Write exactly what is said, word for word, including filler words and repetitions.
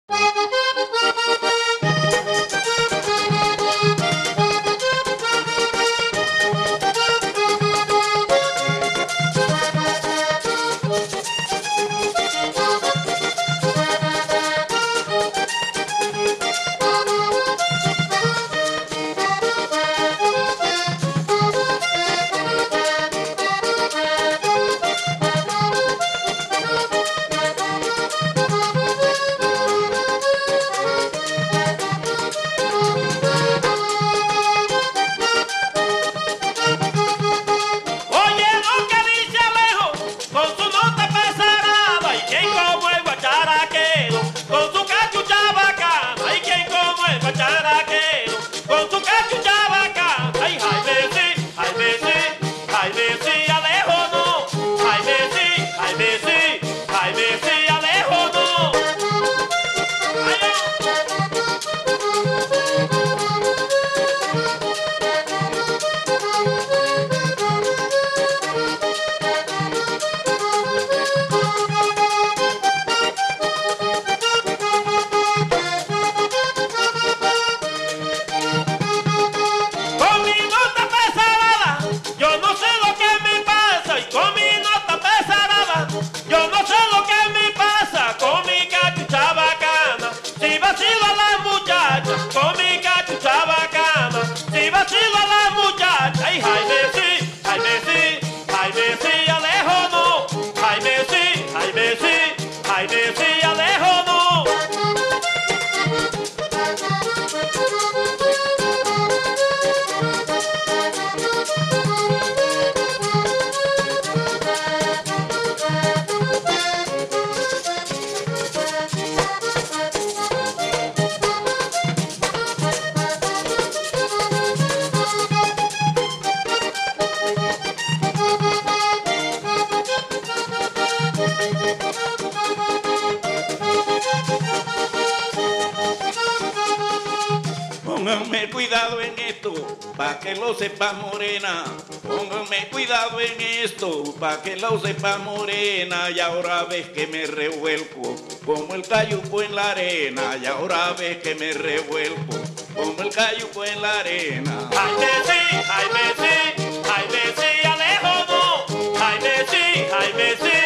Pónganme cuidado en esto, pa' que lo sepa morena. Pónganme cuidado en esto, pa' que lo sepa morena. Y ahora ves que me revuelco, como el cayuco en la arena. Y ahora ves que me revuelco, como el cayuco en la arena. Ay, Messi, ay, Messi, ay, Messi, Alejo, no. Ay, Messi, ay, Messi.